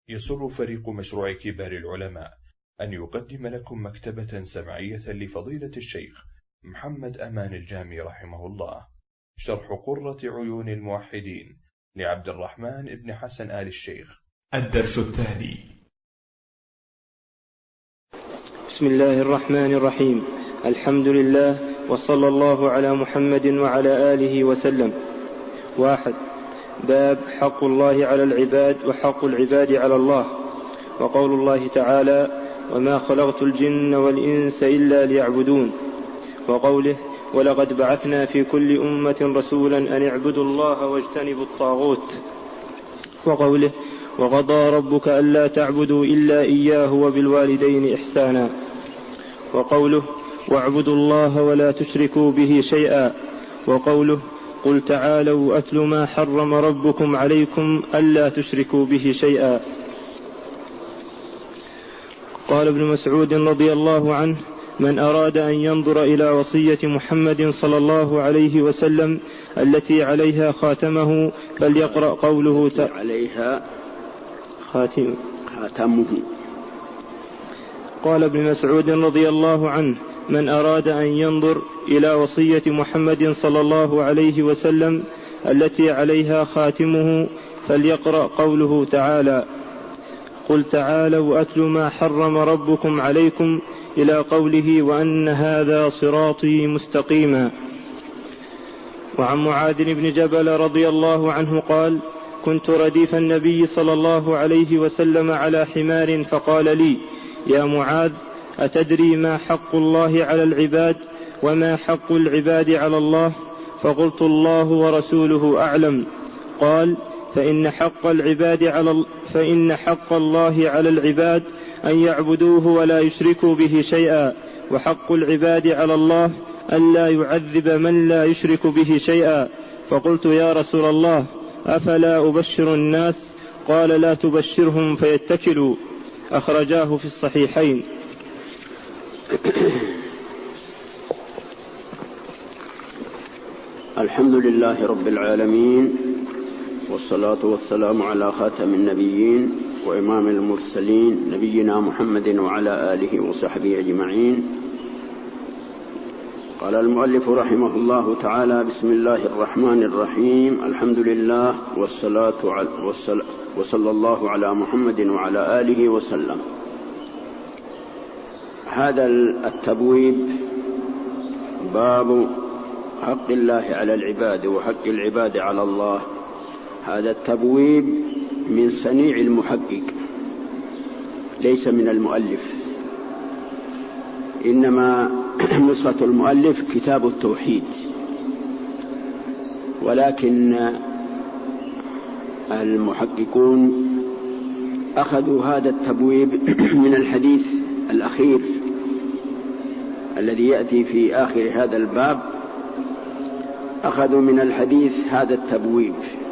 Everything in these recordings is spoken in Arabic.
يسر فريق مشروع كبار العلماء أن يقدم لكم مكتبة سمعية لفضيلة الشيخ محمد أمان الجامي رحمه الله، شرح قرة عيون الموحدين لعبد الرحمن بن حسن آل الشيخ. الدرس الثاني. بسم الله الرحمن الرحيم. الحمد لله، وصلى الله على محمد وعلى آله وسلم. 1. باب حق الله على العباد وحق العباد على الله. وقول الله تعالى: وما خلقت الجن والإنس إلا ليعبدون. وقوله: ولقد بعثنا في كل أمة رسولا أن اعبدوا الله واجتنبوا الطاغوت. وقوله: وقضى ربك ألا تعبدوا إلا إياه وبالوالدين إحسانا. وقوله: واعبدوا الله ولا تشركوا به شيئا. وقوله: قل تعالوا أتل ما حرم ربكم عليكم ألا تشركوا به شيئا. قال ابن مسعود رضي الله عنه: من أراد أن ينظر إلى وصية محمد صلى الله عليه وسلم التي عليها خاتمه فليقرأ قوله عليها خاتمه. قال ابن مسعود رضي الله عنه: من أراد أن ينظر إلى وصية محمد صلى الله عليه وسلم التي عليها خاتمه فليقرأ قوله تعالى: قل تعالوا أتل ما حرم ربكم عليكم إلى قوله: وأن هذا صراطي مستقيما. وعن معاذ بن جبل رضي الله عنه قال: كنت رديف النبي صلى الله عليه وسلم على حمار فقال لي: يا معاذ، أتدري ما حق الله على العباد وما حق العباد على الله؟ فقلت: الله ورسوله أعلم. قال: فإن حق الله على العباد أن يعبدوه ولا يشركوا به شيئا، وحق العباد على الله ألا يعذب من لا يشرك به شيئا. فقلت: يا رسول الله، أفلا أبشر الناس؟ قال: لا تبشرهم فيتكلوا. أخرجاه في الصحيحين. الحمد لله رب العالمين، والصلاة والسلام على خاتم النبيين وإمام المرسلين نبينا محمد وعلى آله وصحبه أجمعين. قال المؤلف رحمه الله تعالى: بسم الله الرحمن الرحيم. الحمد لله وصلى الله على محمد وعلى آله وسلم. هذا التبويب باب حق الله على العباد وحق العباد على الله. هذا التبويب من صنيع المحقق، ليس من المؤلف، إنما نسخة المؤلف كتاب التوحيد، ولكن المحققون أخذوا هذا التبويب من الحديث الأخير الذي يأتي في آخر هذا الباب، أخذوا من الحديث هذا التبويب.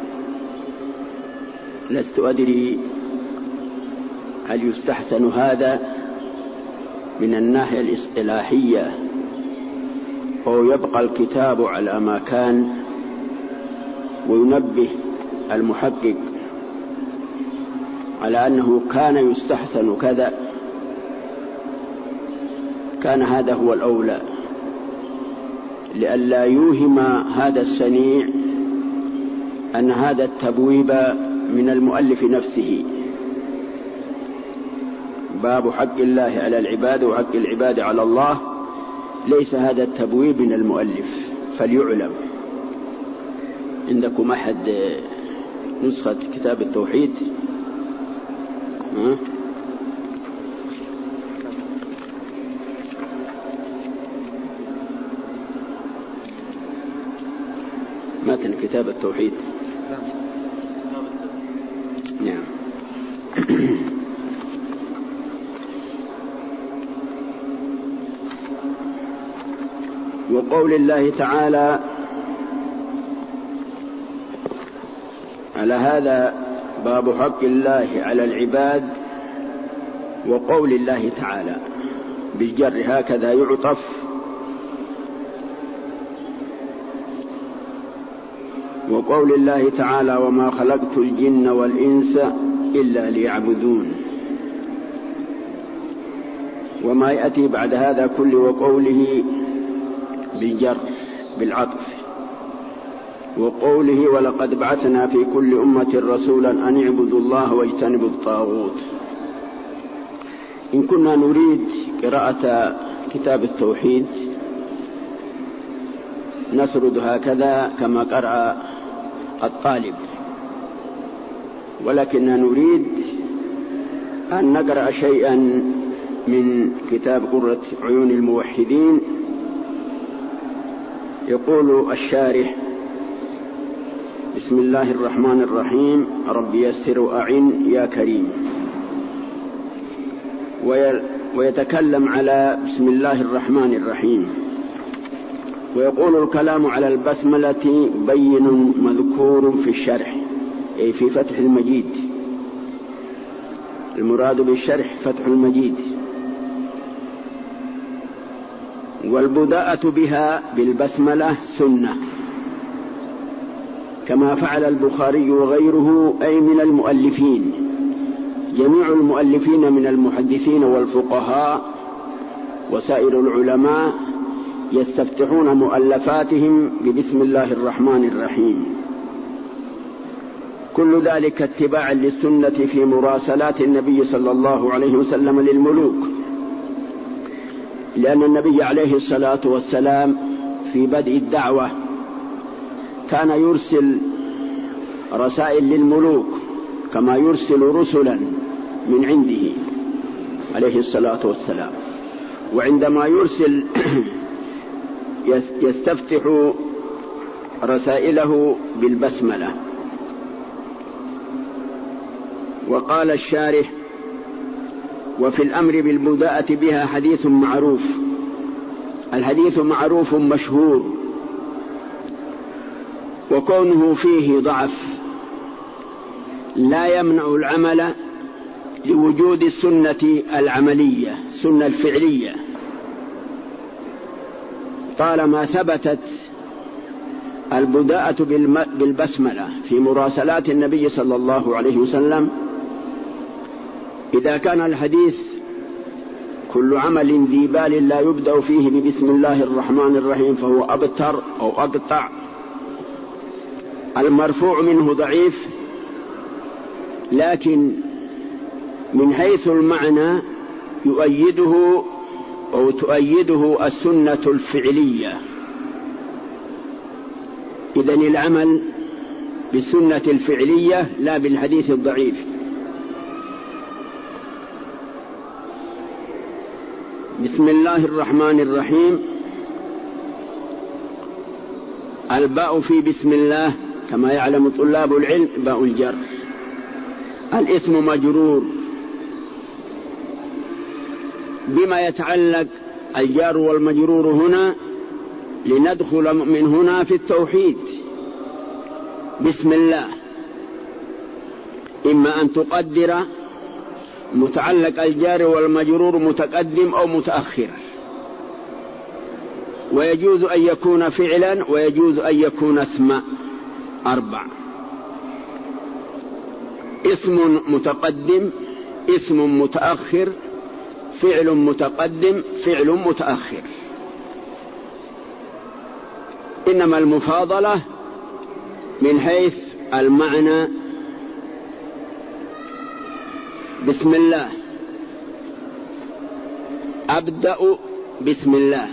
لست أدري هل يستحسن هذا من الناحية الاصطلاحية أو يبقى الكتاب على ما كان، وينبه المحقق على أنه كان يستحسن كذا. كان هذا هو الأولى، لئلا يوهم هذا الصنيع أن هذا التبويب من المؤلف نفسه. باب حق الله على العباد وحق العباد على الله، ليس هذا التبويب من المؤلف، فليعلم. عندكم أحد نسخة كتاب التوحيد؟ متن كتاب التوحيد. نعم. وقول الله تعالى على هذا باب حق الله على العباد، وقول الله تعالى بالجر هكذا يعطف. وقول الله تعالى: وما خلقت الجن والإنس إلا ليعبدون. وما يأتي بعد هذا كل وقوله بالجر بالعطف، وقوله ولقد بعثنا في كل أمة رسولا أن اعبدوا الله واجتنبوا الطاغوت. إن كنا نريد قراءة كتاب التوحيد نسرد هكذا كما قرأ الطالب، ولكننا نريد أن نقرأ شيئا من كتاب قرة عيون الموحدين. يقول الشارح: بسم الله الرحمن الرحيم، رب يسر وأعن يا كريم. ويتكلم على بسم الله الرحمن الرحيم، ويقول الكلام على البسملة بين مذكور في الشرح، أي في فتح المجيد. المراد بالشرح فتح المجيد. والبداءة بها بالبسملة سنة، كما فعل البخاري وغيره، أي من المؤلفين. جميع المؤلفين من المحدثين والفقهاء وسائر العلماء يستفتحون مؤلفاتهم ببسم الله الرحمن الرحيم. كل ذلك اتباعا للسنة في مراسلات النبي صلى الله عليه وسلم للملوك، لأن النبي عليه الصلاة والسلام في بدء الدعوة كان يرسل رسائل للملوك كما يرسل رسلا من عنده عليه الصلاة والسلام. وعندما يرسل يستفتح رسائله بالبسملة. وقال الشارح: وفي الأمر بالبداءة بها حديث معروف. الحديث معروف مشهور، وكونه فيه ضعف لا يمنع العمل لوجود السنة العملية، السنة الفعلية، طالما ثبتت البداءة بالبسملة في مراسلات النبي صلى الله عليه وسلم. إذا كان الحديث كل عمل ذي بال لا يبدأ فيه ببسم الله الرحمن الرحيم فهو أبتر أو أقطع. المرفوع منه ضعيف، لكن من حيث المعنى يؤيده أو تؤيده السنة الفعلية. إذن العمل بالسنة الفعلية لا بالحديث الضعيف. بسم الله الرحمن الرحيم. الباء في بسم الله كما يعلم طلاب العلم باء الجر. الاسم مجرور بما يتعلق الجار والمجرور هنا لندخل من هنا في التوحيد. بسم الله إما أن تقدر متعلق الجار والمجرور متقدم أو متأخر، ويجوز أن يكون فعلا ويجوز أن يكون اسما. 4: اسم متقدم، اسم متأخر، فعل متقدم، فعل متأخر. إنما المفاضلة من حيث المعنى. بسم الله أبدأ بسم الله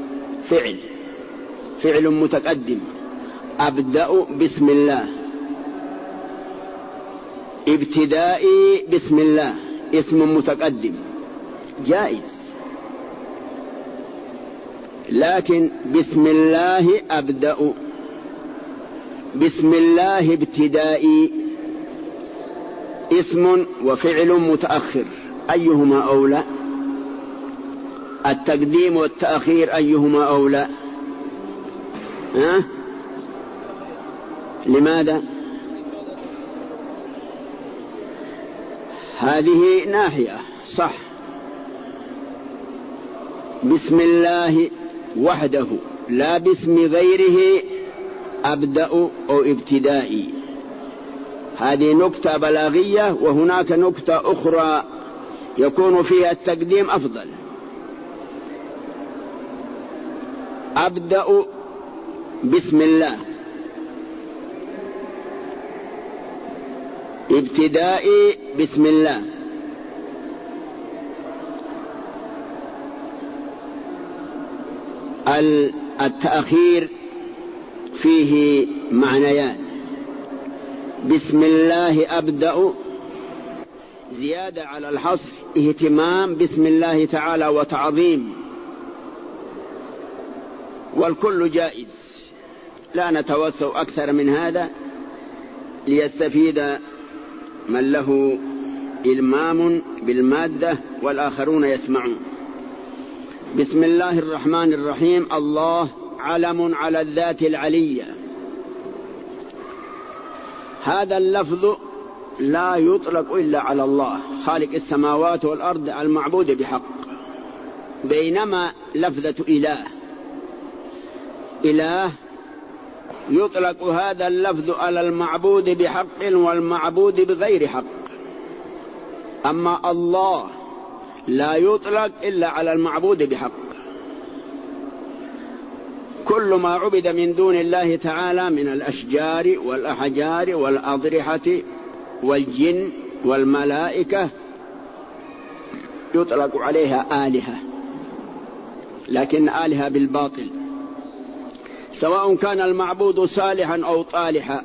فعل متقدم. أبدأ بسم الله. ابتدائي بسم الله اسم متقدم جائز، لكن بسم الله أبدأ، بسم الله ابتدائي اسم وفعل متأخر، أيهما أولى؟ التقديم والتأخير أيهما أولى؟ لماذا؟ هذه ناحية صح. بسم الله وحده لا باسم غيره أبدأ أو ابتدائي، هذه نكتة بلاغية، وهناك نكتة أخرى يكون فيها التقديم أفضل. أبدأ بسم الله، ابتدائي بسم الله. التأخير فيه معنيان: بسم الله أبدأ زيادة على الحصر، اهتمام بسم الله تعالى وتعظيم، والكل جائز، لا نتوسع أكثر من هذا ليستفيد من له إلمام بالمادة والآخرون يسمعون. بسم الله الرحمن الرحيم. الله علم على الذات العلية، هذا اللفظ لا يطلق إلا على الله خالق السماوات والأرض المعبود بحق، بينما لفظة إله يطلق هذا اللفظ على المعبود بحق والمعبود بغير حق، أما الله لا يطلق إلا على المعبود بحق. كل ما عبد من دون الله تعالى من الأشجار والأحجار والأضرحة والجن والملائكة يطلق عليها آلهة، لكن آلهة بالباطل، سواء كان المعبود صالحا أو طالحا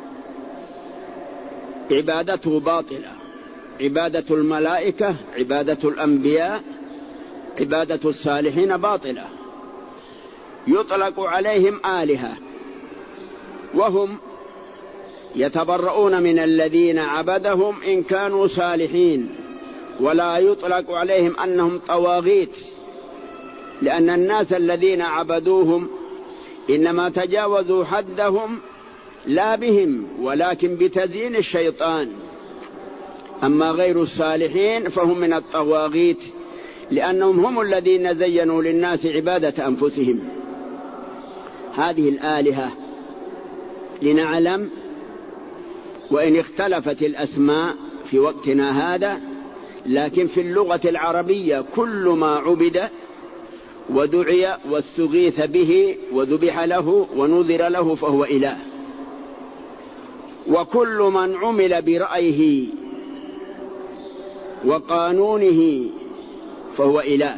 عبادته باطلة. عبادة الملائكة، عبادة الأنبياء، عبادة الصالحين باطلة، يطلق عليهم آلهة، وهم يتبرؤون من الذين عبدهم إن كانوا صالحين، ولا يطلق عليهم أنهم طواغيت، لأن الناس الذين عبدوهم إنما تجاوزوا حدهم لا بهم ولكن بتزيين الشيطان، أما غير الصالحين فهم من الطواغيت، لأنهم هم الذين زينوا للناس عبادة أنفسهم. هذه الآلهة لنعلم، وإن اختلفت الأسماء في وقتنا هذا، لكن في اللغة العربية كل ما عبد ودعي واستغيث به وذبح له ونذر له فهو إله، وكل من عمل برأيه وقانونه فهو إله،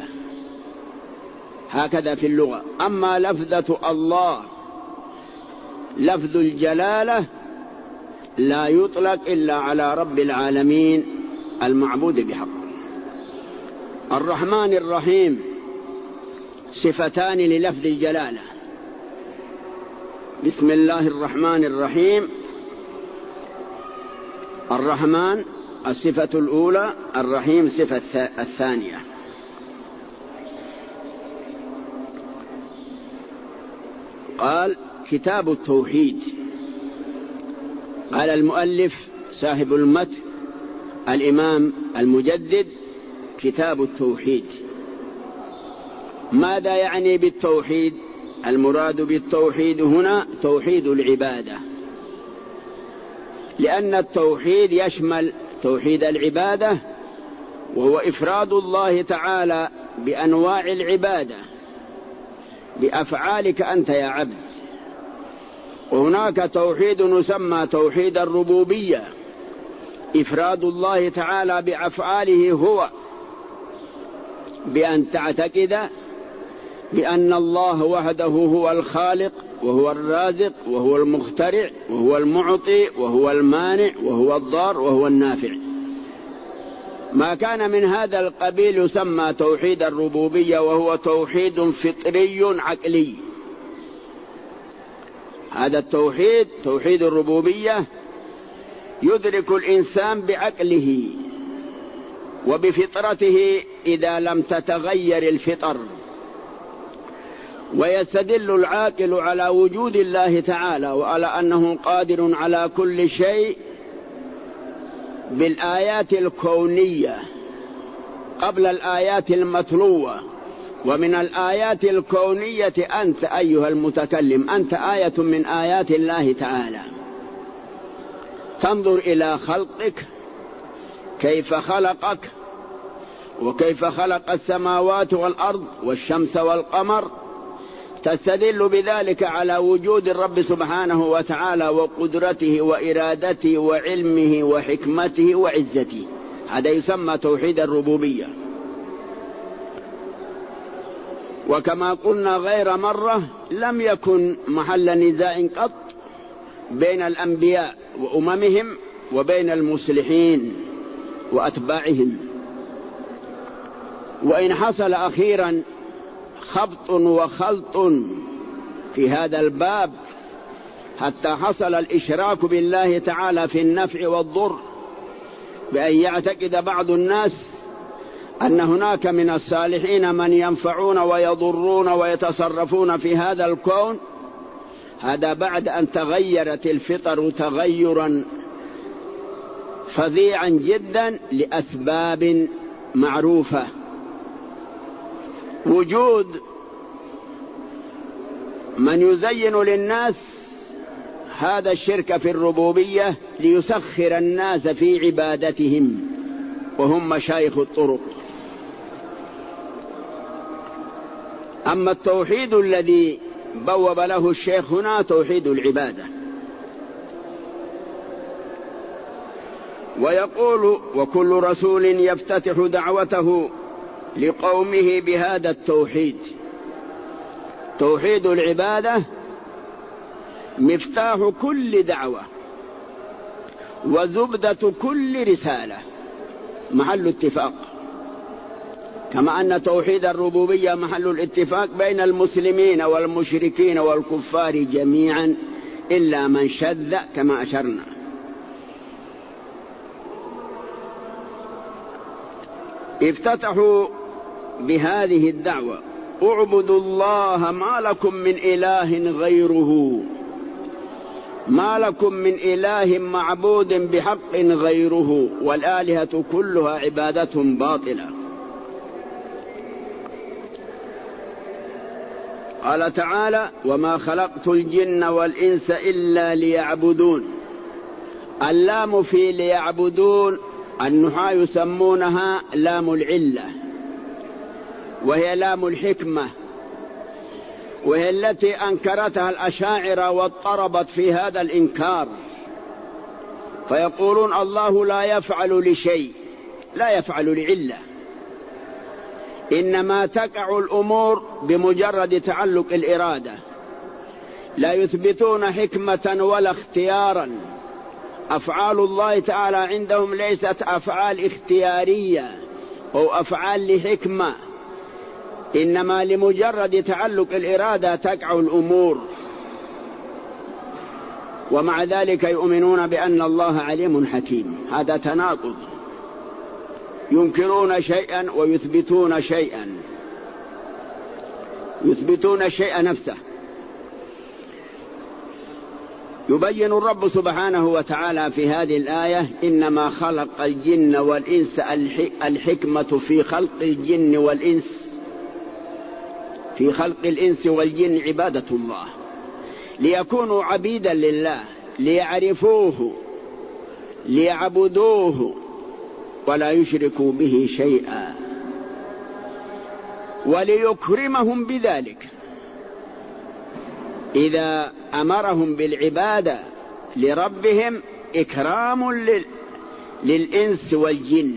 هكذا في اللغة. أما لفظة الله لفظ الجلالة لا يطلق إلا على رب العالمين المعبود بحق. الرحمن الرحيم صفتان للفظ الجلالة. بسم الله الرحمن الرحيم، الرحمن الصفة الأولى، الرحيم صفة الثانية. قال كتاب التوحيد. قال المؤلف صاحب المتن الإمام المجدد: كتاب التوحيد. ماذا يعني بالتوحيد؟ المراد بالتوحيد هنا توحيد العبادة، لأن التوحيد يشمل توحيد العبادة، وهو إفراد الله تعالى بأنواع العبادة بأفعالك أنت يا عبد. وهناك توحيد يسمى توحيد الربوبية، إفراد الله تعالى بأفعاله هو، بأن تعتقد بأن الله وحده هو الخالق وهو الرازق وهو المخترع وهو المعطي وهو المانع وهو الضار وهو النافع. ما كان من هذا القبيل يسمى توحيد الربوبية، وهو توحيد فطري عقلي. هذا التوحيد توحيد الربوبية يدرك الإنسان بعقله وبفطرته إذا لم تتغير الفطر، ويستدل العاقل على وجود الله تعالى وعلى أنه قادر على كل شيء بالآيات الكونية قبل الآيات المتلوة. ومن الآيات الكونية أنت أيها المتكلم، أنت آية من آيات الله تعالى. تنظر إلى خلقك كيف خلقك وكيف خلق السماوات والأرض والشمس والقمر، تستدل بذلك على وجود الرب سبحانه وتعالى وقدرته وإرادته وعلمه وحكمته وعزته. هذا يسمى توحيد الربوبية. وكما قلنا غير مرة، لم يكن محل نزاع قط بين الأنبياء وأممهم وبين المصلحين وأتباعهم، وإن حصل أخيرا خبط وخلط في هذا الباب حتى حصل الإشراك بالله تعالى في النفع والضر، بأن يعتقد بعض الناس أن هناك من الصالحين من ينفعون ويضرون ويتصرفون في هذا الكون. هذا بعد أن تغيرت الفطر تغيرا فظيعا جدا لأسباب معروفة. وجود من يزين للناس هذا الشرك في الربوبية ليسخر الناس في عبادتهم، وهم مشايخ الطرق. أما التوحيد الذي بوب له الشيخ هنا توحيد العبادة. ويقول: وكل رسول يفتتح دعوته لقومه بهذا التوحيد. توحيد العبادة مفتاح كل دعوة وزبدة كل رسالة، محل اتفاق. كما أن توحيد الربوبية محل الاتفاق بين المسلمين والمشركين والكفار جميعا إلا من شذ كما أشرنا. افتتحوا بهذه الدعوة: اعبدوا الله ما لكم من إله غيره، ما لكم من إله معبود بحق غيره، والآلهة كلها عبادة باطلة. قال تعالى: وما خلقت الجن والإنس إلا ليعبدون. اللام في ليعبدون النحاة يسمونها لام العلة، وهي لام الحكمة، وهي التي أنكرتها الأشاعرة واضطربت في هذا الإنكار، فيقولون الله لا يفعل لشيء، لا يفعل لعلة، إنما تقع الأمور بمجرد تعلق الإرادة، لا يثبتون حكمة ولا اختيارا. أفعال الله تعالى عندهم ليست أفعال اختيارية أو أفعال لحكمة، إنما لمجرد تعلق الإرادة تقع الأمور. ومع ذلك يؤمنون بأن الله عليم حكيم. هذا تناقض، ينكرون شيئا ويثبتون شيئا، يثبتون الشيء نفسه. يبين الرب سبحانه وتعالى في هذه الآية: إنما خلق الجن والإنس، الحكمة في خلق الجن والإنس، في خلق الإنس والجن عبادة الله، ليكونوا عبيدا لله، ليعرفوه، ليعبدوه، ولا يشركوا به شيئا، وليكرمهم بذلك. إذا أمرهم بالعبادة لربهم إكرام للإنس والجن،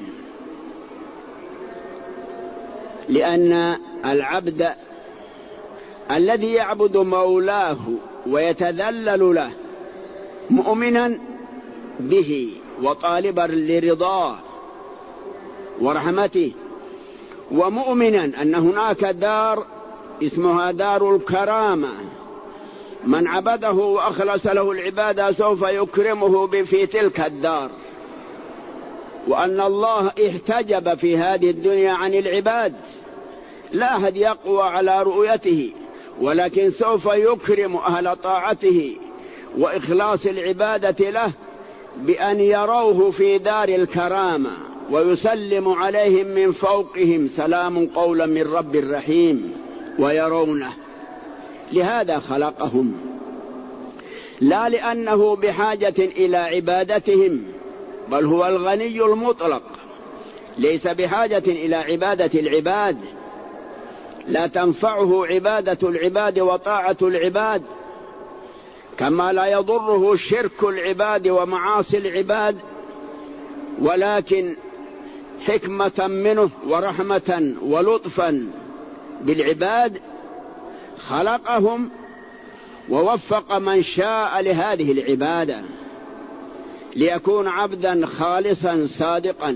لأن العبد الذي يعبد مولاه ويتذلل له مؤمنا به وطالبا لرضاه ورحمته، ومؤمنا أن هناك دار اسمها دار الكرامة، من عبده وأخلص له العبادة سوف يكرمه في تلك الدار، وأن الله احتجب في هذه الدنيا عن العباد، لا أحد يقوى على رؤيته، ولكن سوف يكرم أهل طاعته وإخلاص العبادة له بأن يروه في دار الكرامة ويسلم عليهم من فوقهم سلام قولا من رب رحيم، ويرونه. لهذا خلقهم، لا لأنه بحاجة إلى عبادتهم، بل هو الغني المطلق، ليس بحاجة إلى عبادة العباد، لا تنفعه عبادة العباد وطاعة العباد، كما لا يضره شرك العباد ومعاصي العباد، ولكن حكمة منه ورحمة ولطفا بالعباد خلقهم ووفق من شاء لهذه العبادة ليكون عبدا خالصا صادقا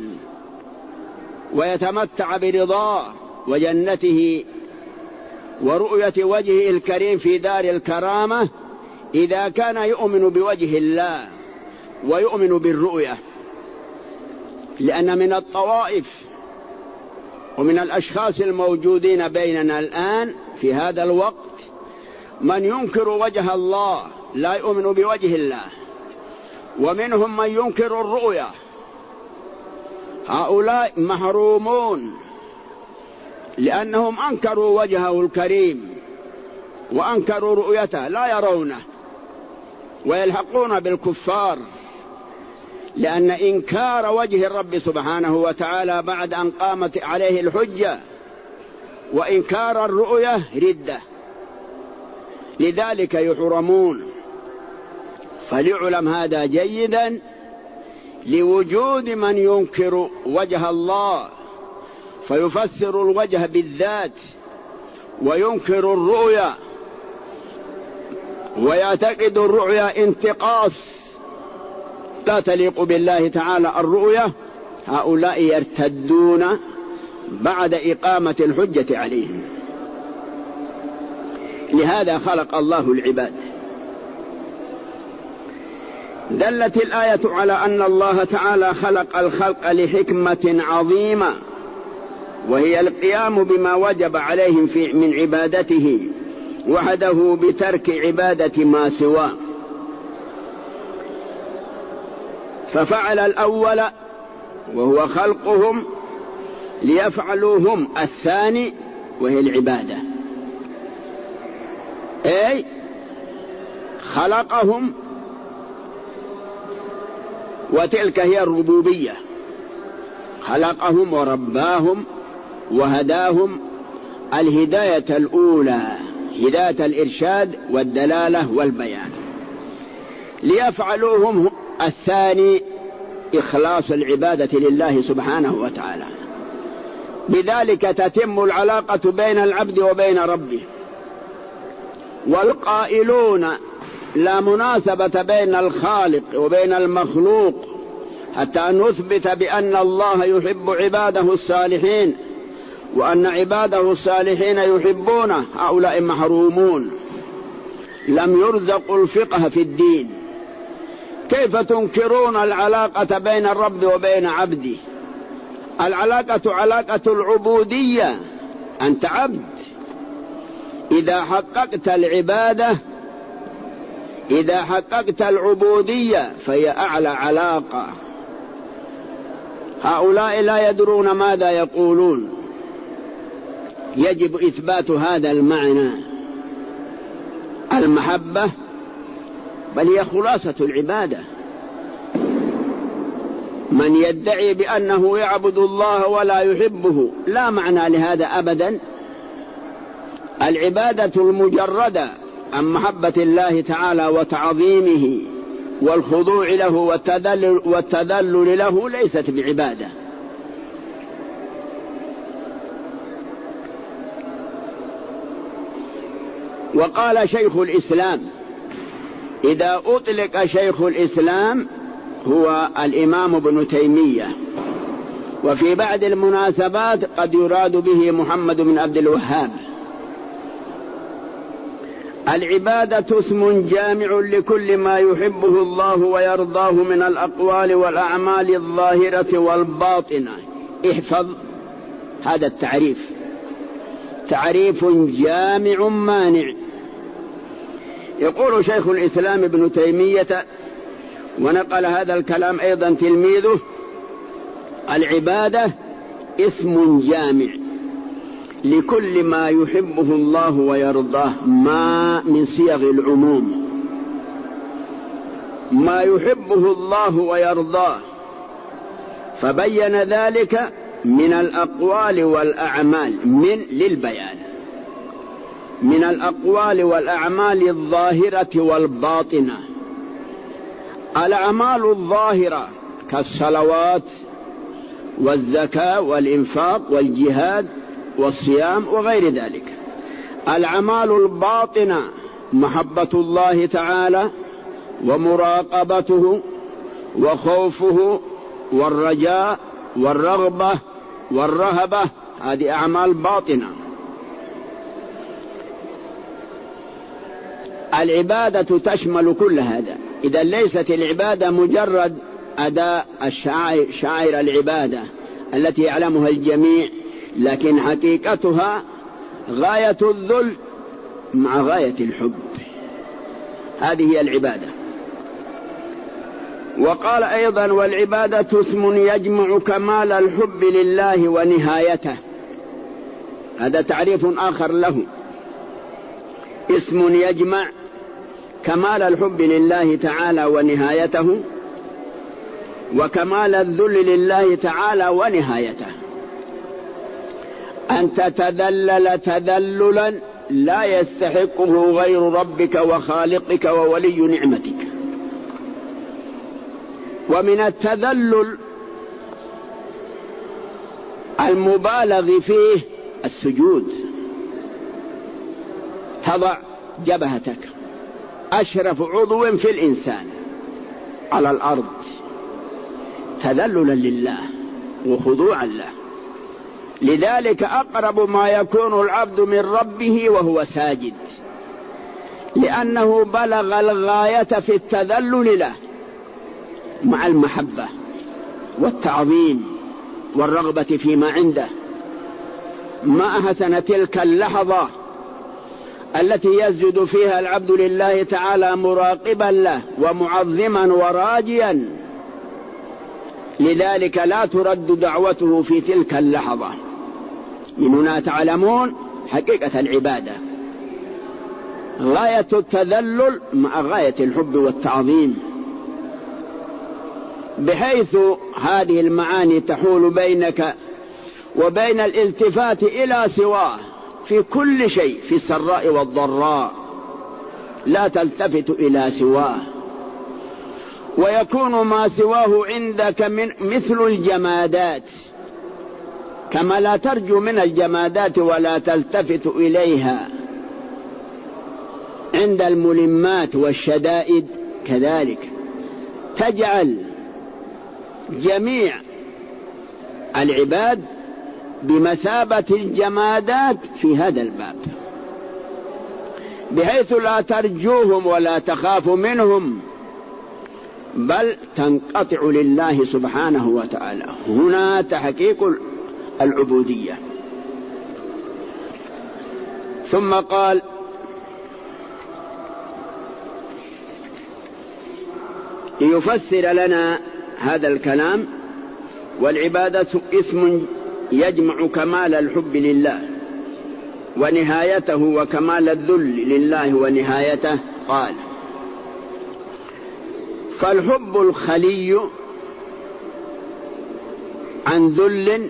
ويتمتع برضاه وجنته ورؤية وجهه الكريم في دار الكرامة إذا كان يؤمن بوجه الله ويؤمن بالرؤية. لأن من الطوائف ومن الأشخاص الموجودين بيننا الآن في هذا الوقت من ينكر وجه الله لا يؤمن بوجه الله، ومنهم من ينكر الرؤية. هؤلاء محرومون لأنهم أنكروا وجهه الكريم وأنكروا رؤيته، لا يرونه، ويلحقون بالكفار، لأن إنكار وجه الرب سبحانه وتعالى بعد أن قامت عليه الحجة وإنكار الرؤية ردة، لذلك يحرمون. فليعلم هذا جيدا لوجود من ينكر وجه الله فيفسر الوجه بالذات وينكر الرؤيا ويعتقد الرؤيا انتقاص لا تليق بالله تعالى الرؤيا، هؤلاء يرتدون بعد إقامة الحجة عليهم. لهذا خلق الله العباد. دلت الآية على أن الله تعالى خلق الخلق لحكمة عظيمة، وهي القيام بما وجب عليهم من عبادته وحده بترك عبادة ما سواه. ففعل الأول وهو خلقهم ليفعلوا هم الثاني وهي العبادة، أي خلقهم وتلك هي الربوبية، خلقهم ورباهم وهداهم الهداية الأولى، هداية الإرشاد والدلالة والبيان، ليفعلوهم الثاني إخلاص العبادة لله سبحانه وتعالى. بذلك تتم العلاقة بين العبد وبين ربه. والقائلون لا مناسبة بين الخالق وبين المخلوق حتى نثبت بأن الله يحب عباده الصالحين وأن عباده الصالحين يحبونه، هؤلاء محرومون لم يرزقوا الفقه في الدين. كيف تنكرون العلاقة بين الرب وبين عبده؟ العلاقة علاقة العبودية، أنت عبد، إذا حققت العبادة، إذا حققت العبودية فهي أعلى علاقة. هؤلاء لا يدرون ماذا يقولون. يجب إثبات هذا المعنى. المحبة بل هي خلاصة العبادة. من يدعي بأنه يعبد الله ولا يحبه لا معنى لهذا أبدا. العبادة المجردة عن محبة الله تعالى وتعظيمه والخضوع له والتذلل له ليست بعبادة. وقال شيخ الإسلام، إذا أطلق شيخ الإسلام هو الإمام ابن تيمية، وفي بعض المناسبات قد يراد به محمد بن عبد الوهاب. العبادة اسم جامع لكل ما يحبه الله ويرضاه من الأقوال والأعمال الظاهرة والباطنة. احفظ هذا التعريف، تعريف جامع مانع. يقول شيخ الإسلام ابن تيمية، ونقل هذا الكلام أيضا تلميذه: العبادة اسم جامع لكل ما يحبه الله ويرضاه، ما من صيغ العموم. ما يحبه الله ويرضاه، فبين ذلك من الأقوال والأعمال، من للبيان، من الأقوال والأعمال الظاهرة والباطنة. الأعمال الظاهرة كالصلوات والزكاة والإنفاق والجهاد والصيام وغير ذلك. الأعمال الباطنة محبة الله تعالى ومراقبته وخوفه والرجاء والرغبة والرهبة، هذه أعمال باطنة. العبادة تشمل كل هذا. إذا ليست العبادة مجرد أداء شعائر العبادة التي يعلمها الجميع، لكن حقيقتها غاية الذل مع غاية الحب، هذه هي العبادة. وقال أيضا: والعبادة اسم يجمع كمال الحب لله ونهايته. هذا تعريف آخر له، اسم يجمع كمال الحب لله تعالى ونهايته، وكمال الذل لله تعالى ونهايته. أن تتذلل تذللا لا يستحقه غير ربك وخالقك وولي نعمتك. ومن التذلل المبالغ فيه السجود، تضع جبهتك أشرف عضو في الإنسان على الأرض تذللا لله وخضوعا له. لذلك أقرب ما يكون العبد من ربه وهو ساجد، لأنه بلغ الغاية في التذلل له مع المحبة والتعظيم والرغبة فيما عنده. ما أحسن تلك اللحظة التي يسجد فيها العبد لله تعالى مراقبا له ومعظما وراجيا. لذلك لا ترد دعوته في تلك اللحظة. من هنا تعلمون حقيقة العبادة، غاية التذلل مع غاية الحب والتعظيم، بحيث هذه المعاني تحول بينك وبين الالتفات إلى سواه في كل شيء، في السراء والضراء لا تلتفت إلى سواه، ويكون ما سواه عندك من مثل الجمادات، كما لا ترجو من الجمادات ولا تلتفت إليها عند الملمات والشدائد، كذلك تجعل جميع العباد بمثابة الجمادات في هذا الباب، بحيث لا ترجوهم ولا تخاف منهم، بل تنقطع لله سبحانه وتعالى. هنا تحقيق العبودية. ثم قال: ليفسر لنا هذا الكلام: والعبادة اسم يجمع كمال الحب لله ونهايته وكمال الذل لله ونهايته. قال: فالحب الخلي عن ذل،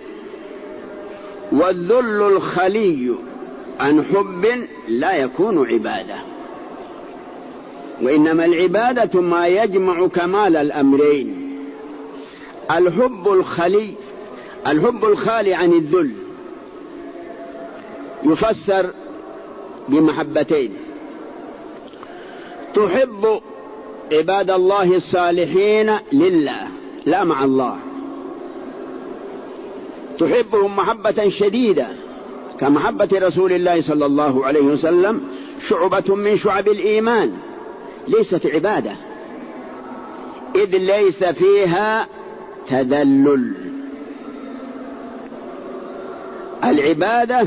والذل الخلي عن حب لا يكون عبادة. وإنما العبادة ما يجمع كمال الأمرين. الحب الخالي عن الذل يفسر بمحبتين: تحب عباد الله الصالحين لله لا مع الله، تحبهم محبة شديدة كمحبة رسول الله صلى الله عليه وسلم، شعبة من شعب الإيمان، ليست عبادة إذ ليس فيها تذلل. العبادة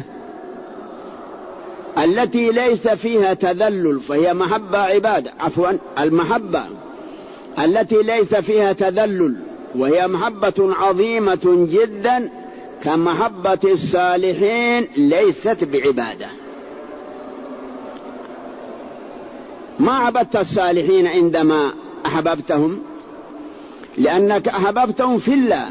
التي ليس فيها تذلل فهي محبة عبادة، المحبة التي ليس فيها تذلل وهي محبة عظيمة جدا كمحبة الصالحين ليست بعبادة. ما عبدت الصالحين عندما أحببتهم؟ لأنك أحببتهم في الله،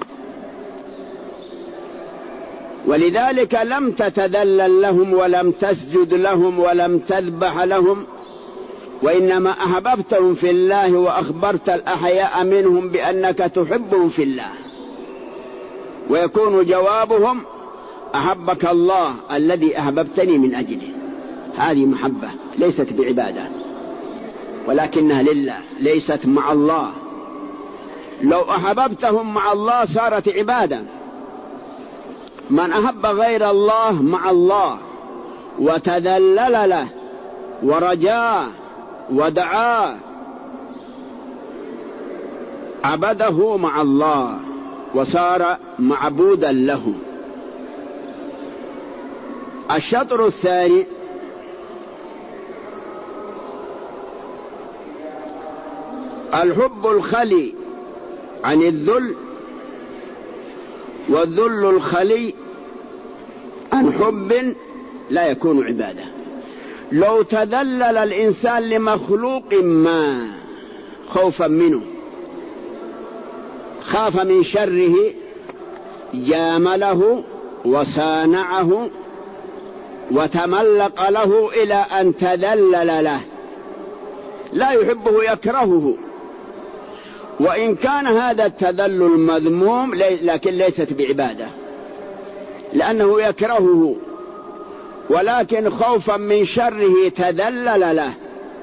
ولذلك لم تتذلل لهم ولم تسجد لهم ولم تذبح لهم، وإنما أحببتهم في الله، وأخبرت الأحياء منهم بأنك تحبهم في الله، ويكون جوابهم أحبك الله الذي أحببتني من أجله. هذه محبة ليست بعبادة، ولكنها لله، ليست مع الله. لو أحببتهم مع الله صارت عبادة. من أحب غير الله مع الله وتذلل له ورجاه ودعاه عبده مع الله وصار معبودا له. الشطر الثاني الحب الخلي عن الذل، والذل الخلي عن حب لا يكون عبادة. لو تذلل الإنسان لمخلوق ما خوفا منه، خاف من شره، جامله وصانعه وتملق له إلى أن تذلل له، لا يحبه يكرهه، وإن كان هذا التذلل مذموم لكن ليست بعبادة، لأنه يكرهه، ولكن خوفا من شره تذلل له.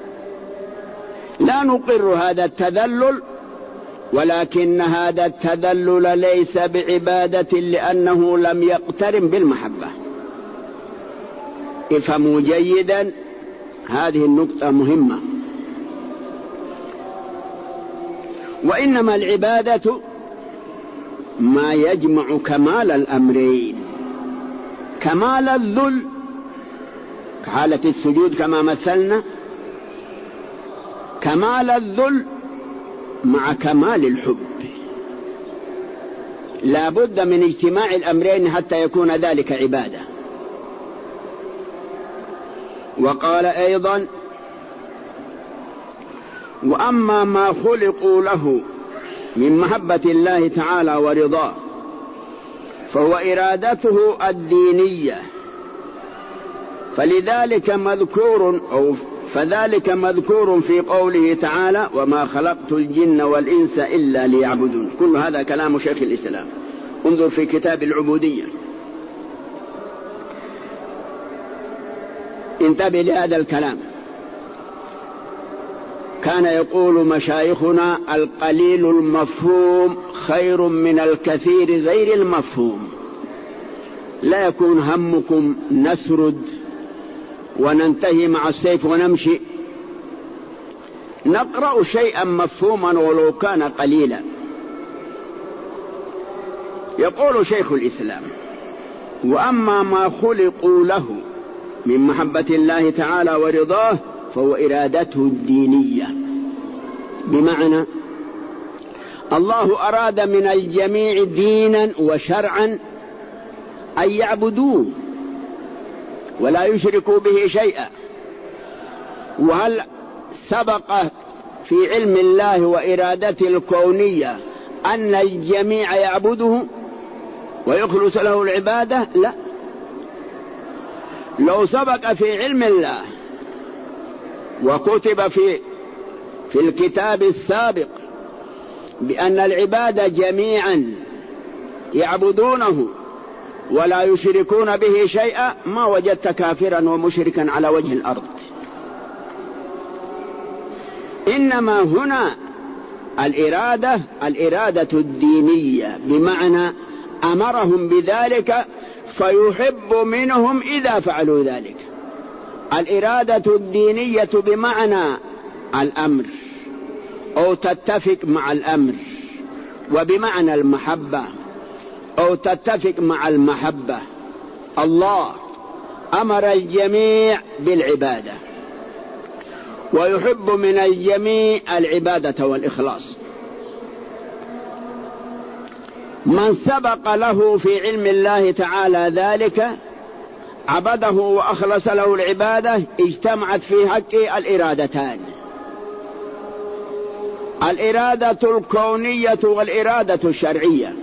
لا نقر هذا التذلل، ولكن هذا التذلل ليس بعبادة، لأنه لم يقترن بالمحبة. افهموا جيدا، هذه النقطة مهمة. وإنما العبادة ما يجمع كمال الأمرين، كمال الذل كحالة السجود كما مثلنا، كمال الذل مع كمال الحب. لا بد من اجتماع الأمرين حتى يكون ذلك عبادة. وقال أيضا: وأما ما خلقوا له من محبة الله تعالى ورضاه فهو إرادته الدينية، فذلك مذكور في قوله تعالى: وما خلقت الجن والإنس إلا ليعبدون. كل هذا كلام شيخ الإسلام، انظر في كتاب العبودية. انتبه لهذا الكلام. كان يقول مشايخنا: القليل المفهوم خير من الكثير غير المفهوم. لا يكون همكم نسرد وننتهي مع السيف ونمشي، نقرأ شيئا مفهوما ولو كان قليلا. يقول شيخ الإسلام: وأما ما خلقوا له من محبة الله تعالى ورضاه فهو إرادته الدينية، بمعنى الله أراد من الجميع دينا وشرعا أن يعبدوه ولا يشركوا به شيئا. وهل سبق في علم الله وإرادته الكونية أن الجميع يعبده ويخلص له العبادة؟ لا. لو سبق في علم الله وكتب في الكتاب السابق بأن العباد جميعا يعبدونه ولا يشركون به شيئا ما وجدت كافرا ومشركا على وجه الأرض. إنما هنا الإرادة الدينية، بمعنى أمرهم بذلك فيحب منهم إذا فعلوا ذلك. الإرادة الدينية بمعنى الأمر أو تتفق مع الأمر، وبمعنى المحبة أو تتفق مع المحبة. الله أمر الجميع بالعبادة ويحب من الجميع العبادة والإخلاص. من سبق له في علم الله تعالى ذلك عبده وأخلص له العبادة، اجتمعت في حقه الإرادتان. الإرادة الكونية والإرادة الشرعية.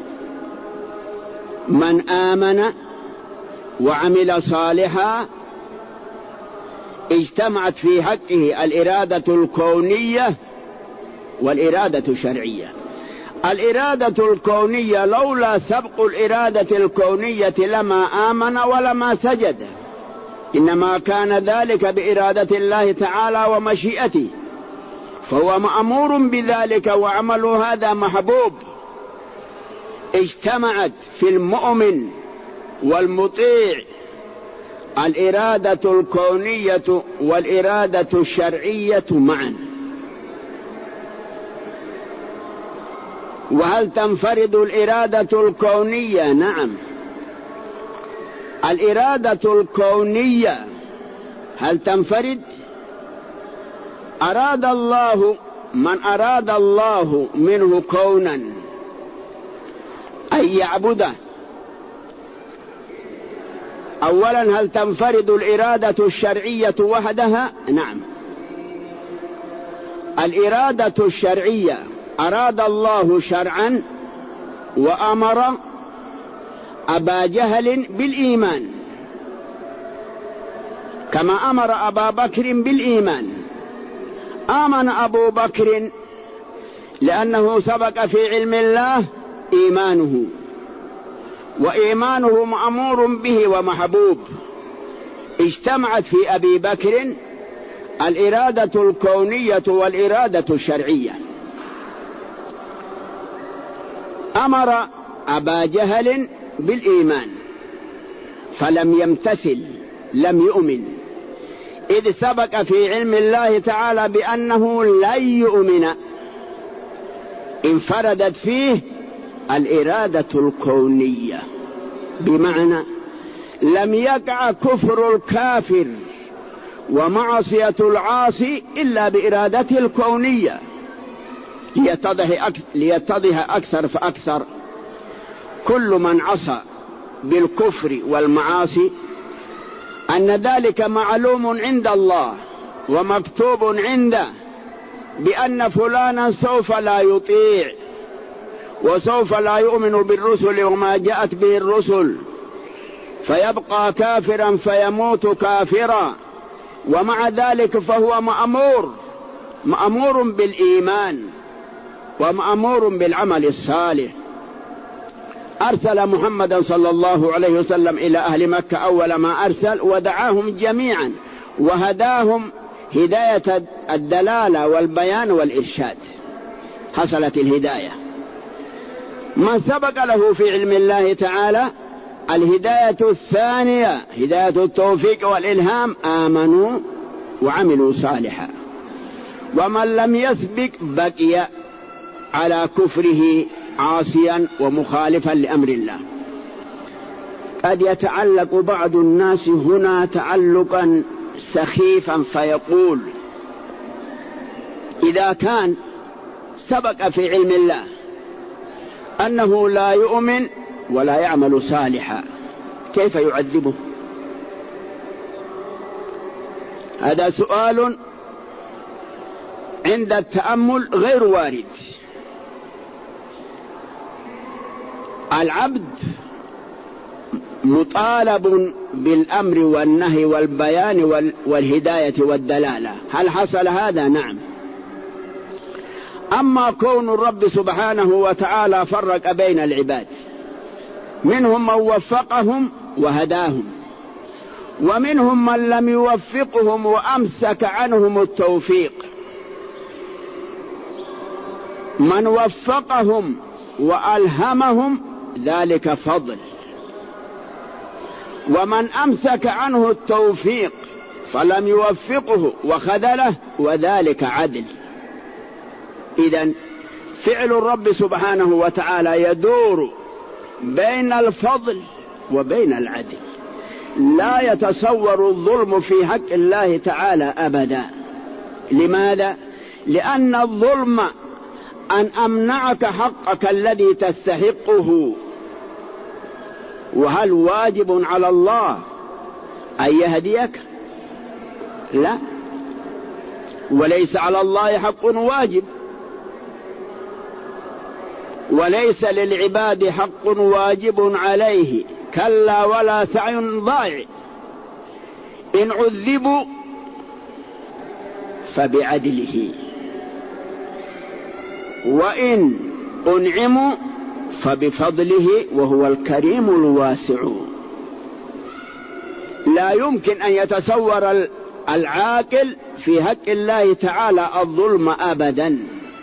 من آمن وعمل صالحا اجتمعت في حقه الإرادة الكونية والإرادة الشرعية. الإرادة الكونية لولا سبق الإرادة الكونية لما آمن ولما سجد، إنما كان ذلك بإرادة الله تعالى ومشيئته، فهو مأمور بذلك وعمله هذا محبوب. اجتمعت في المؤمن والمطيع الإرادة الكونية والإرادة الشرعية معا. وهل تنفرد الإرادة الكونية؟ نعم، الإرادة الكونية هل تنفرد؟ أراد الله من أراد الله منه كونا أن يعبده، أولا هل تنفرد الإرادة الشرعية وحدها؟ نعم، الإرادة الشرعية أراد الله شرعا وأمر أبا جهل بالإيمان كما أمر أبا بكر بالإيمان. آمن أبو بكر لأنه سبق في علم الله إيمانه، وإيمانه مأمور به ومحبوب. اجتمعت في أبي بكر الإرادة الكونية والإرادة الشرعية. أمر أبا جهل بالإيمان فلم يمتثل، لم يؤمن، إذ سبق في علم الله تعالى بأنه لن يؤمن. انفردت فيه الإرادة الكونية، بمعنى لم يقع كفر الكافر ومعصية العاصي إلا بإرادته الكونية. ليتضح أكثر فأكثر، كل من عصى بالكفر والمعاصي أن ذلك معلوم عند الله ومكتوب عنده بأن فلانا سوف لا يطيع وسوف لا يؤمن بالرسل وما جاءت به الرسل، فيبقى كافرا فيموت كافرا، ومع ذلك فهو مأمور بالإيمان ومأمور بالعمل الصالح. أرسل محمدا صلى الله عليه وسلم إلى أهل مكة أول ما أرسل ودعاهم جميعا وهداهم هداية الدلالة والبيان والإرشاد. حصلت الهداية. من سبق له في علم الله تعالى الهداية الثانية هداية التوفيق والإلهام، آمنوا وعملوا صالحا. ومن لم يسبق بقي على كفره عاصيا ومخالفا لأمر الله. قد يتعلق بعض الناس هنا تعلقا سخيفا فيقول: إذا كان سبق في علم الله أنه لا يؤمن ولا يعمل صالحا كيف يعذبه؟ هذا سؤال عند التأمل غير وارد. العبد مطالب بالأمر والنهي والبيان والهداية والدلالة. هل حصل هذا؟ نعم. أما كون الرب سبحانه وتعالى فرق بين العباد، منهم من وفقهم وهداهم، ومنهم من لم يوفقهم وأمسك عنهم التوفيق. من وفقهم وألهمهم ذلك فضل، ومن أمسك عنه التوفيق فلم يوفقه وخذله وذلك عدل. إذن فعل الرب سبحانه وتعالى يدور بين الفضل وبين العدل. لا يتصور الظلم في حق الله تعالى أبدا. لماذا؟ لأن الظلم أن أمنعك حقك الذي تستحقه. وهل واجب على الله أن يهديك؟ لا، وليس على الله حق واجب. وليس للعباد حق واجب عليه، كلا ولا سعي ضائع. إن عذبوا فبعدله، وإن أنعموا فبفضله، وهو الكريم الواسع. لا يمكن أن يتصور العاقل في حق الله تعالى الظلم أبدا.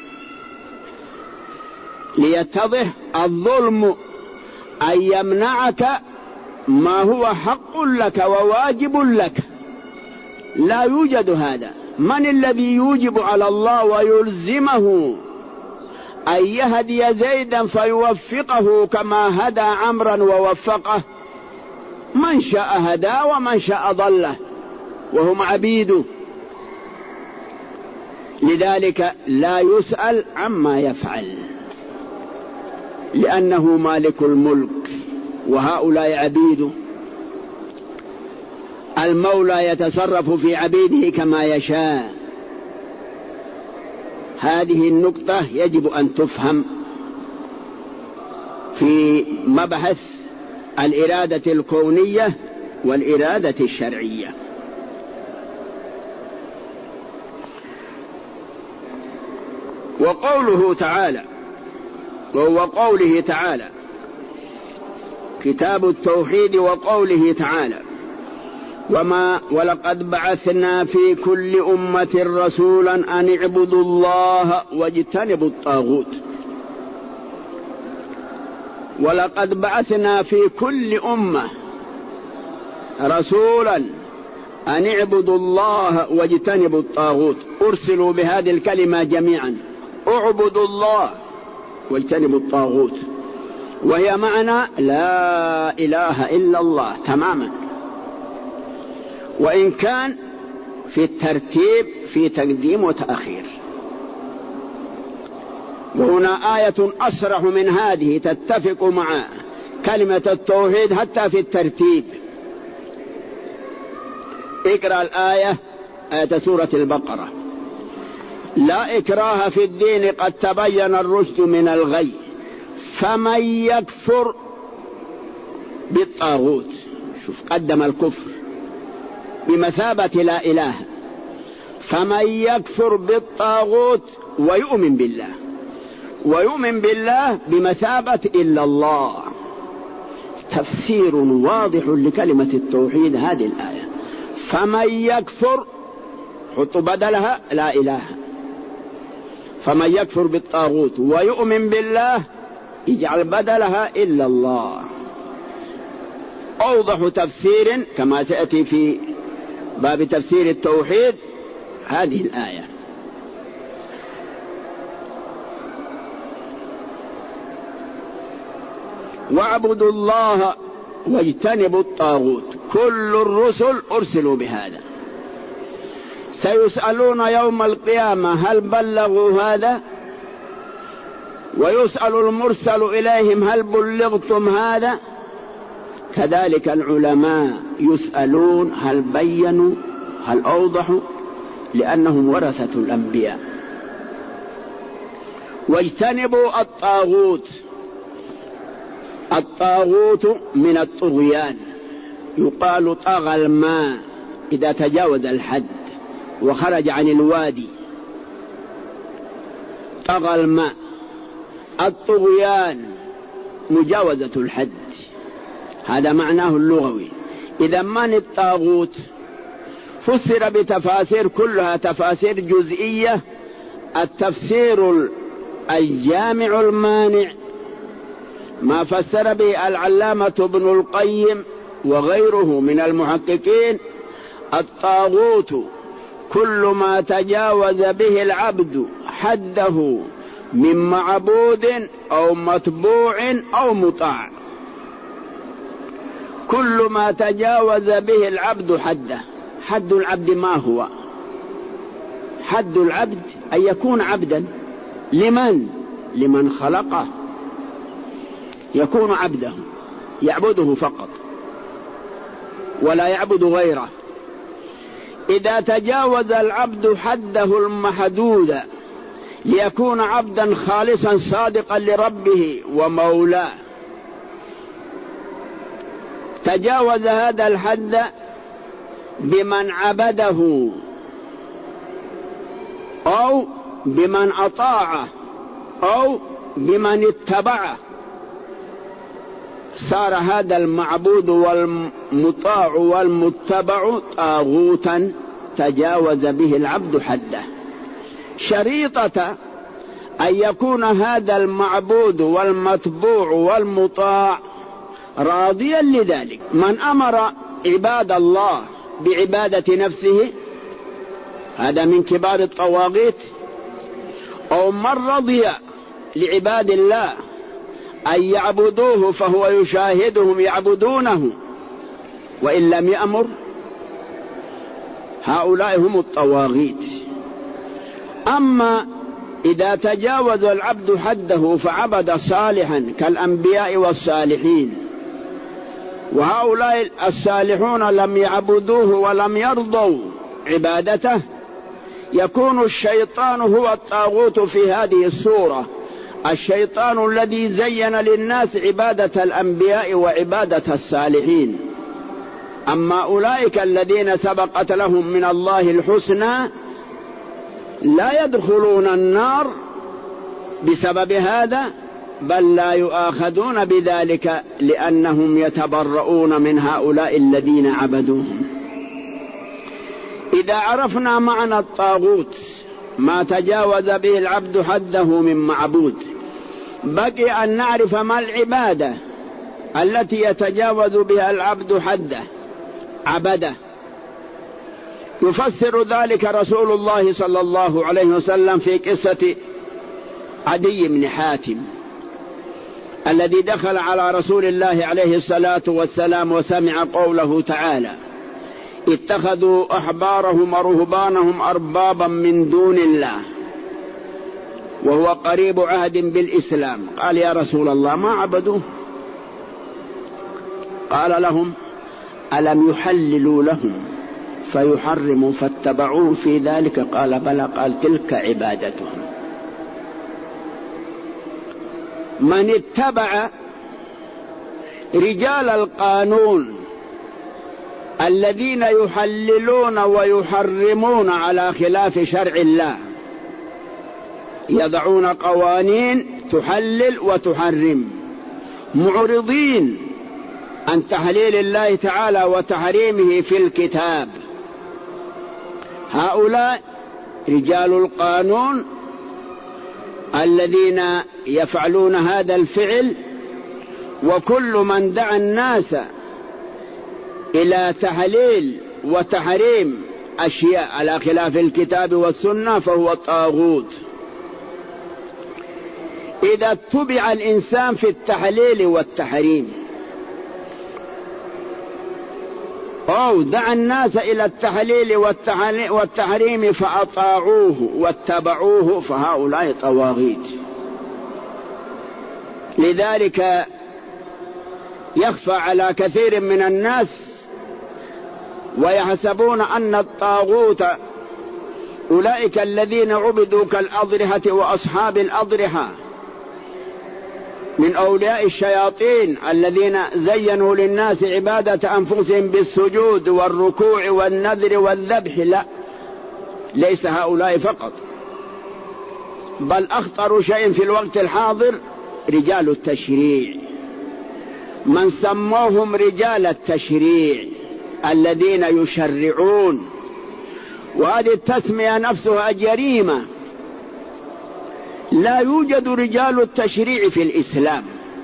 ليتضح الظلم أن يمنعك ما هو حق لك وواجب لك، لا يوجد هذا. من الذي يوجب على الله ويلزمه أن يهدي زيدا فيوفقه كما هدى عمرا ووفقه؟ من شاء هدى ومن شاء ضله، وهم عبيده. لذلك لا يسأل عما يفعل، لأنه مالك الملك وهؤلاء عبيده. المولى يتصرف في عبيده كما يشاء. هذه النقطة يجب أن تفهم في مبحث الإرادة الكونية والإرادة الشرعية. وقوله تعالى، وهو قوله تعالى كتاب التوحيد، وقوله تعالى ولقد بعثنا في كل أمة رسولا أن اعبدوا الله واجتنبوا الطاغوت. ولقد بعثنا في كل أمة رسولا أن اعبدوا الله واجتنبوا الطاغوت. أرسلوا بهذه الكلمة جميعا، اعبدوا الله واجتنبوا الطاغوت، وهي معنى لا إله إلا الله تماما، وإن كان في الترتيب في تقديم وتأخير. وهنا آية أصرح من هذه تتفق مع كلمة التوحيد حتى في الترتيب. اقرأ الآية، آية سورة البقرة: لا إكراه في الدين قد تبين الرشد من الغي فمن يكفر بالطاغوت. شوف، قدم الكفر بمثابة لا إله. فمن يكفر بالطاغوت ويؤمن بالله، ويؤمن بالله بمثابة إلا الله. تفسير واضح لكلمة التوحيد هذه الآية. فمن يكفر، حط بدلها لا إله. فمن يكفر بالطاغوت ويؤمن بالله، اجعل بدلها إلا الله. أوضح تفسير كما سيأتي في باب تفسير التوحيد هذه الآية. واعبدوا الله واجتنبوا الطاغوت. كل الرسل أرسلوا بهذا. سيسألون يوم القيامة هل بلغوا هذا؟ ويسأل المرسل إليهم هل بلغتم هذا؟ كذلك العلماء يسألون هل بينوا، هل أوضحوا، لأنهم ورثة الأنبياء. واجتنبوا الطاغوت. الطاغوت من الطغيان، يقال طغى الماء إذا تجاوز الحد وخرج عن الوادي، طغى الماء. الطغيان مجاوزة الحد، هذا معناه اللغوي. إذا من الطاغوت؟ فسر بتفاسير كلها تفاسير جزئية. التفسير الجامع المانع ما فسر به العلامة ابن القيم وغيره من المحققين: الطاغوت كل ما تجاوز به العبد حده من معبود أو متبوع أو مطاع. كل ما تجاوز به العبد حده. حد العبد ما هو؟ حد العبد أن يكون عبدا لمن خلقه، يكون عبده يعبده فقط ولا يعبد غيره. إذا تجاوز العبد حده المحدود ليكون عبدا خالصا صادقا لربه ومولاه. تجاوز هذا الحد بمن عبده أو بمن أطاعه أو بمن اتبعه، صار هذا المعبود والمطاع والمتبع طاغوتا تجاوز به العبد حده. شريطة أن يكون هذا المعبود والمتبوع والمطاع راضيا لذلك. من أمر عباد الله بعبادة نفسه هذا من كبار الطواغيت، أو من رضي لعباد الله أن يعبدوه فهو يشاهدهم يعبدونه وإن لم يأمر، هؤلاء هم الطواغيت. أما إذا تجاوز العبد حده فعبد صالحا كالأنبياء والصالحين، وهؤلاء الصالحون لم يعبدوه ولم يرضوا عبادته، يكون الشيطان هو الطاغوت في هذه الصورة، الشيطان الذي زين للناس عبادة الأنبياء وعبادة الصالحين. أما أولئك الذين سبقت لهم من الله الحسنى لا يدخلون النار بسبب هذا، بل لا يؤاخذون بذلك لأنهم يتبرؤون من هؤلاء الذين عبدوهم. إذا عرفنا معنى الطاغوت ما تجاوز به العبد حده من معبود، بقي أن نعرف ما العبادة التي يتجاوز بها العبد حده عبده. يفسر ذلك رسول الله صلى الله عليه وسلم في قصة عدي بن حاتم الذي دخل على رسول الله عليه الصلاة والسلام وسمع قوله تعالى: اتخذوا أحبارهم ورهبانهم أربابا من دون الله، وهو قريب عهد بالإسلام. قال: يا رسول الله ما عبدوه؟ قال لهم: ألم يحللوا لهم فيحرموا فاتبعوه في ذلك؟ قال: بلى. قال: تلك عبادتهم. من اتبع رجال القانون الذين يحللون ويحرمون على خلاف شرع الله، يضعون قوانين تحلل وتحرم، معرضين عن تحليل الله تعالى وتحريمه في الكتاب، هؤلاء رجال القانون الذين يفعلون هذا الفعل. وكل من دعا الناس إلى تحليل وتحريم أشياء على خلاف الكتاب والسنة فهو طاغوت. إذا اتبع الإنسان في التحليل والتحريم أو دعا الناس إلى التحليل والتحريم فأطاعوه واتبعوه فهؤلاء طواغيت. لذلك يخفى على كثير من الناس ويحسبون أن الطاغوت أولئك الذين عبدوا كالأضرحة وأصحاب الأضرحة من أولياء الشياطين الذين زينوا للناس عبادة أنفسهم بالسجود والركوع والنذر والذبح. لا، ليس هؤلاء فقط، بل أخطر شيء في الوقت الحاضر رجال التشريع، من سموهم رجال التشريع الذين يشرعون، وهذه التسمية نفسها جريمة. لا يوجد رجال التشريع في الإسلام،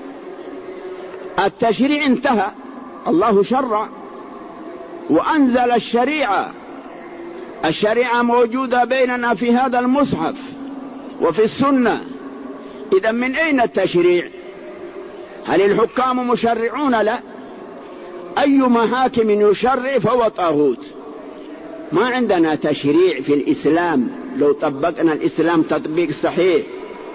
التشريع انتهى، الله شرع وأنزل الشريعة، الشريعة موجودة بيننا في هذا المصحف وفي السنة. إذا من أين التشريع؟ هل الحكام مشرعون؟ لا، أيما حاكم يشرع فهو طاغوت. ما عندنا تشريع في الإسلام لو طبقنا الإسلام تطبيق صحيح.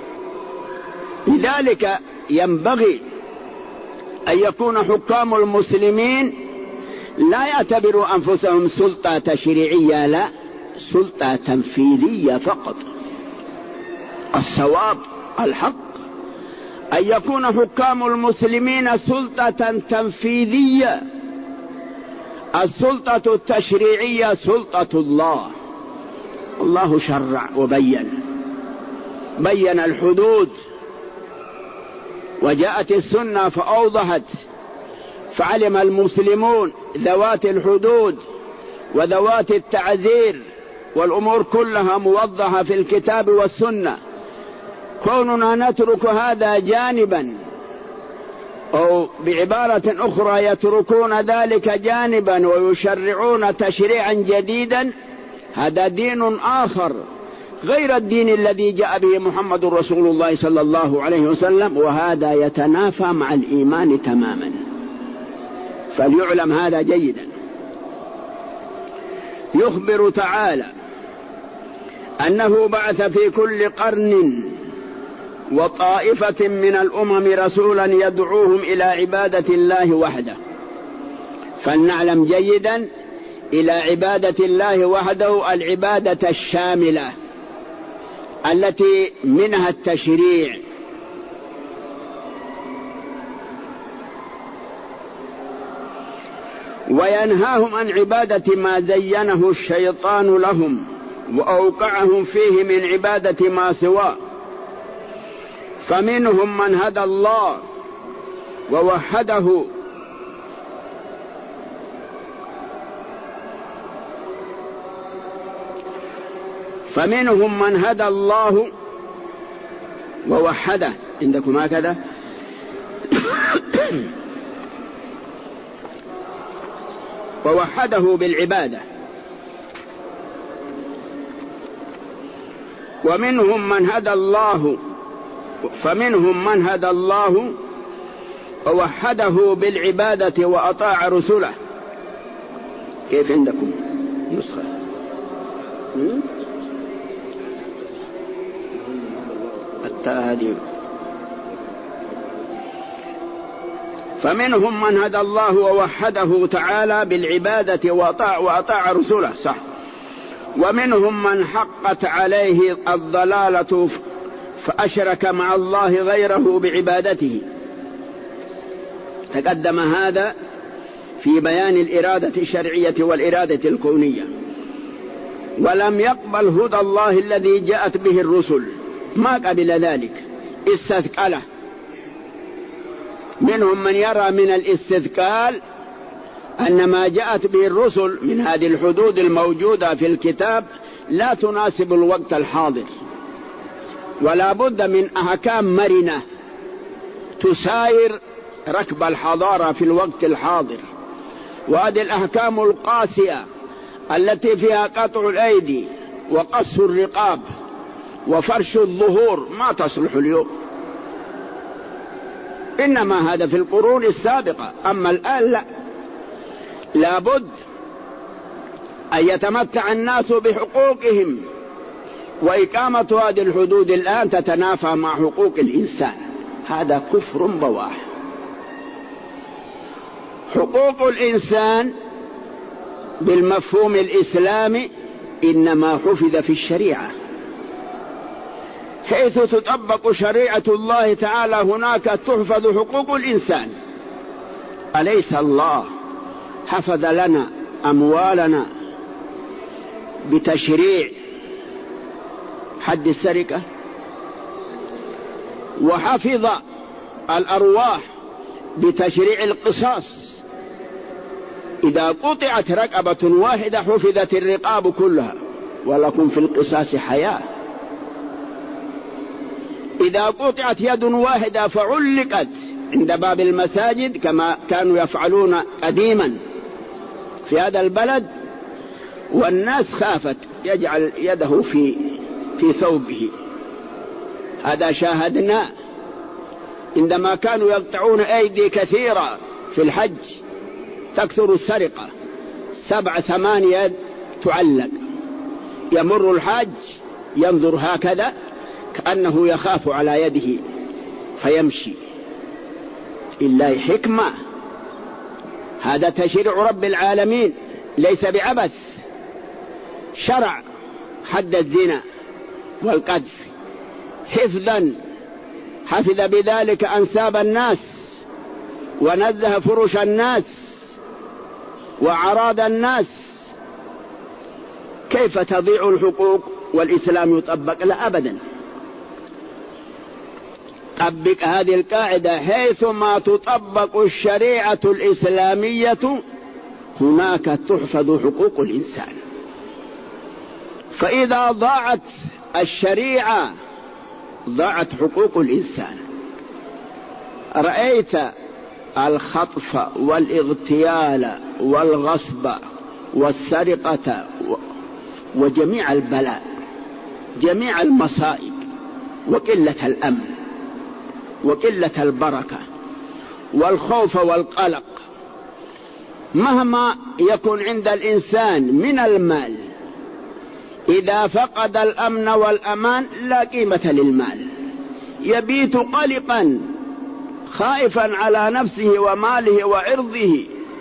لذلك ينبغي أن يكون حكام المسلمين لا يعتبروا أنفسهم سلطة تشريعية، لا، سلطة تنفيذية فقط. الصواب الحق أن يكون حكام المسلمين سلطة تنفيذية. السلطة التشريعية سلطة الله. الله شرع وبين الحدود، وجاءت السنة فأوضحت، فعلم المسلمون ذوات الحدود وذوات التعذير، والأمور كلها موضحة في الكتاب والسنة. كوننا نترك هذا جانبا، أو بعبارة أخرى يتركون ذلك جانبا ويشرعون تشريعا جديدا، هذا دين آخر غير الدين الذي جاء به محمد رسول الله صلى الله عليه وسلم، وهذا يتنافى مع الإيمان تماما، فليعلم هذا جيدا. يخبر تعالى أنه بعث في كل قرن وطائفة من الأمم رسولا يدعوهم إلى عبادة الله وحده، فلنعلم جيدا إلى عبادة الله وحده العبادة الشاملة التي منها التشريع. وينهاهم عن عبادة ما زينه الشيطان لهم وأوقعهم فيه من عبادة ما سواه، فمنهم من هدى الله ووحده ووحده. عندكم هكذا ووحده بالعبادة. فمنهم من هدى الله ووحده بالعبادة وأطاع رسله. كيف عندكم نسخة؟ التهديد. فمنهم من هدى الله ووحده تعالى بالعبادة وأطاع رسله، صح. ومنهم من حقت عليه الضلالة فأشرك مع الله غيره بعبادته. تقدم هذا في بيان الإرادة الشرعية والإرادة الكونية. ولم يقبل هدى الله الذي جاءت به الرسل، ما قبل ذلك، استثقله. منهم من يرى من الاستثقال أن ما جاءت به الرسل من هذه الحدود الموجودة في الكتاب لا تناسب الوقت الحاضر، ولا بد من أحكام مرنة تساير ركب الحضارة في الوقت الحاضر. وهذه الأحكام القاسية التي فيها قطع الأيدي وقص الرقاب وفرش الظهور ما تصلح اليوم، إنما هذا في القرون السابقة. أما الآن لا بد أن يتمتع الناس بحقوقهم، وإقامة هذه الحدود الآن تتنافى مع حقوق الإنسان. هذا كفر بواح. حقوق الإنسان بالمفهوم الإسلامي إنما حفظ في الشريعة، حيث تطبق شريعة الله تعالى هناك تحفظ حقوق الإنسان. أليس الله حفظ لنا أموالنا بتشريع حد السرقة، وحفظ الأرواح بتشريع القصاص؟ إذا قطعت رقبة واحدة حفظت الرقاب كلها، ولكم في القصاص حياة. إذا قطعت يد واحدة فعلقت عند باب المساجد كما كانوا يفعلون قديما في هذا البلد، والناس خافت يجعل يده في ثوبه. هذا شاهدنا عندما كانوا يقطعون أيدي كثيرة في الحج، تكثر السرقة، 7-8 يد تعلق. يمر الحاج ينظر هكذا كأنه يخاف على يده فيمشي. إلا حكمة، هذا تشريع رب العالمين ليس بعبث. شرع حد الزنا والقذف حفظا، حفظ بذلك أنساب الناس ونزه فرش الناس وأعراض الناس. كيف تضيع الحقوق والإسلام يطبق؟ لا أبدا. طبق هذه القاعدة: حيثما تطبق الشريعة الإسلامية هناك تحفظ حقوق الإنسان. فإذا ضاعت الشريعة ضاعت حقوق الإنسان. رأيت الخطف والاغتيال والغصب والسرقة وجميع البلاء، جميع المصائب، وقلة الأمن وقلة البركة والخوف والقلق. مهما يكون عند الإنسان من المال، إذا فقد الأمن والأمان لا قيمة للمال، يبيت قلقا خائفا على نفسه وماله وعرضه.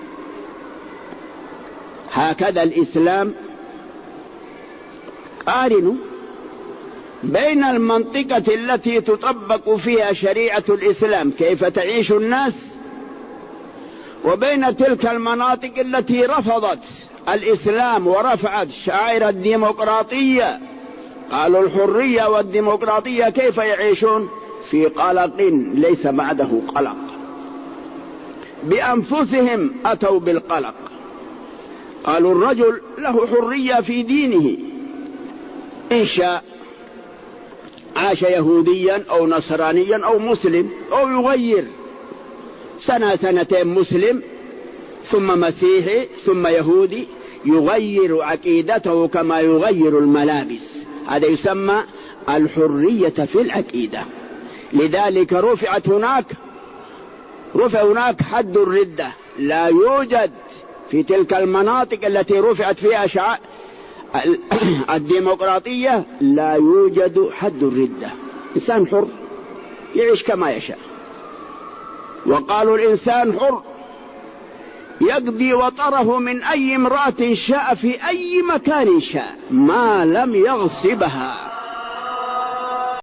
هكذا الإسلام قارن بين المنطقة التي تطبق فيها شريعة الإسلام كيف تعيش الناس، وبين تلك المناطق التي رفضت الإسلام ورفعت شعائر الديمقراطية. قالوا الحرية والديمقراطية كيف يعيشون؟ في قلق ليس بعده قلق، بأنفسهم أتوا بالقلق. قالوا الرجل له حرية في دينه، إن شاء عاش يهوديا أو نصرانيا أو مسلم، أو يغير سنة سنتين مسلم ثم مسيحي ثم يهودي، يغير عقيدته كما يغير الملابس. هذا يسمى الحرية في العقيدة. لذلك رفع هناك حد الردة. لا يوجد في تلك المناطق التي رفعت فيها شعائر الديمقراطية لا يوجد حد الردة، إنسان حر يعيش كما يشاء. وقالوا الإنسان حر يقضي وطره من أي امرأة شاء في أي مكان شاء ما لم يغصبها.